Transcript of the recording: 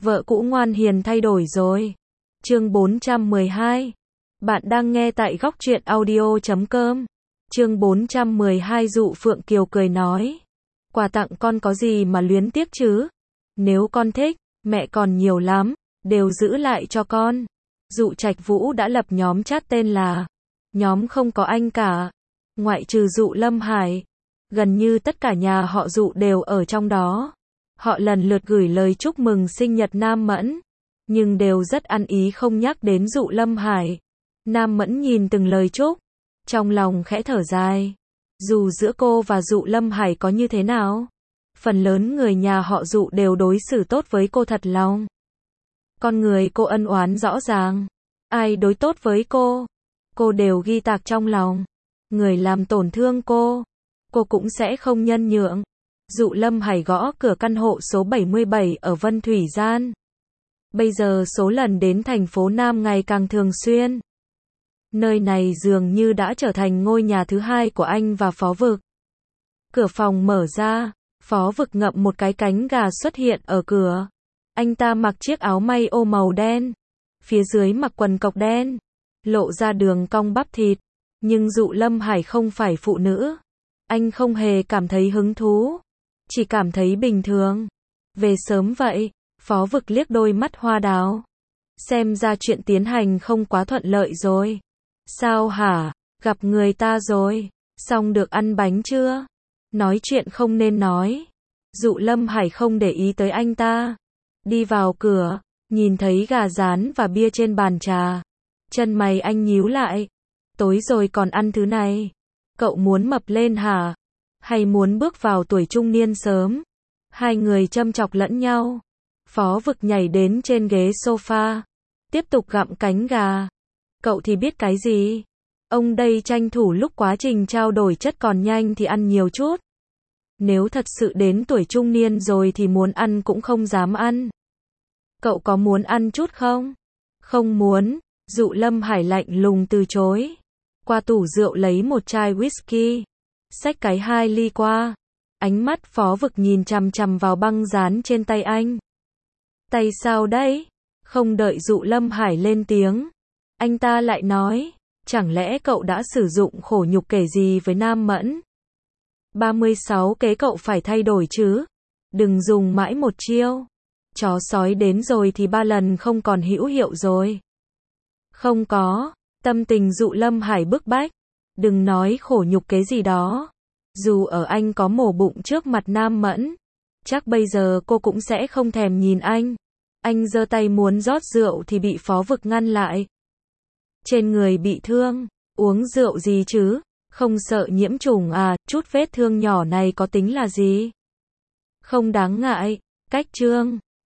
Vợ cũ ngoan hiền thay đổi rồi. Chương 412. Bạn đang nghe tại góc truyện audio.com. Chương 412 Dụ Phượng Kiều cười nói. Quà tặng con có gì mà luyến tiếc chứ? Nếu con thích, mẹ còn nhiều lắm, đều giữ lại cho con. Dụ Trạch Vũ đã lập nhóm chat tên là Nhóm Không Có Anh Cả. Ngoại trừ Dụ Lâm Hải, gần như tất cả nhà họ Dụ đều ở trong đó. Họ lần lượt gửi lời chúc mừng sinh nhật Nam Mẫn, nhưng đều rất ăn ý không nhắc đến Dụ Lâm Hải. Nam Mẫn nhìn từng lời chúc, trong lòng khẽ thở dài. Dù giữa cô và Dụ Lâm Hải có như thế nào, phần lớn người nhà họ Dụ đều đối xử tốt với cô thật lòng. Con người cô ân oán rõ ràng, ai đối tốt với cô đều ghi tạc trong lòng. Người làm tổn thương cô cũng sẽ không nhân nhượng. Dụ Lâm Hải gõ cửa căn hộ số 77 ở Vân Thủy Gian. Bây giờ số lần đến thành phố Nam ngày càng thường xuyên. Nơi này dường như đã trở thành ngôi nhà thứ hai của anh và Phó Vực. Cửa phòng mở ra, Phó Vực ngậm một cái cánh gà xuất hiện ở cửa. Anh ta mặc chiếc áo may ô màu đen, phía dưới mặc quần cộc đen, lộ ra đường cong bắp thịt. Nhưng Dụ Lâm Hải không phải phụ nữ. Anh không hề cảm thấy hứng thú, chỉ cảm thấy bình thường. Về sớm vậy, Phó Vực liếc đôi mắt hoa đào. Xem ra chuyện tiến hành không quá thuận lợi rồi. Sao hả? Gặp người ta rồi. Xong được ăn bánh chưa? Nói chuyện không nên nói. Dụ Lâm Hải không để ý tới anh ta. Đi vào cửa, nhìn thấy gà rán và bia trên bàn trà. Chân mày anh nhíu lại. Tối rồi còn ăn thứ này. Cậu muốn mập lên hả? Hay muốn bước vào tuổi trung niên sớm? Hai người châm chọc lẫn nhau. Phó Vực nhảy đến trên ghế sofa, tiếp tục gặm cánh gà. Cậu thì biết cái gì? Ông đây tranh thủ lúc quá trình trao đổi chất còn nhanh thì ăn nhiều chút. Nếu thật sự đến tuổi trung niên rồi thì muốn ăn cũng không dám ăn. Cậu có muốn ăn chút không? Không muốn. Dụ Lâm Hải lạnh lùng từ chối. Qua tủ rượu lấy một chai whisky, xách cái 2 ly qua. Ánh mắt Phó Vực nhìn chằm chằm vào băng dán trên tay anh. Tay sao đấy? Không đợi Dụ Lâm Hải lên tiếng, anh ta lại nói, chẳng lẽ cậu đã sử dụng khổ nhục kể gì với Nam Mẫn? 36 kế cậu phải thay đổi chứ. Đừng dùng mãi một chiêu. Chó sói đến rồi thì 3 lần không còn hữu hiệu rồi. Không có. Tâm tình Dụ Lâm Hải bức bách. Đừng nói khổ nhục kế gì đó. Dù ở anh có mổ bụng trước mặt Nam Mẫn, chắc bây giờ cô cũng sẽ không thèm nhìn anh. Anh giơ tay muốn rót rượu thì bị Phó Vực ngăn lại. Trên người bị thương, uống rượu gì chứ? Không sợ nhiễm trùng à? Chút vết thương nhỏ này có tính là gì? Không đáng ngại. Cách trương.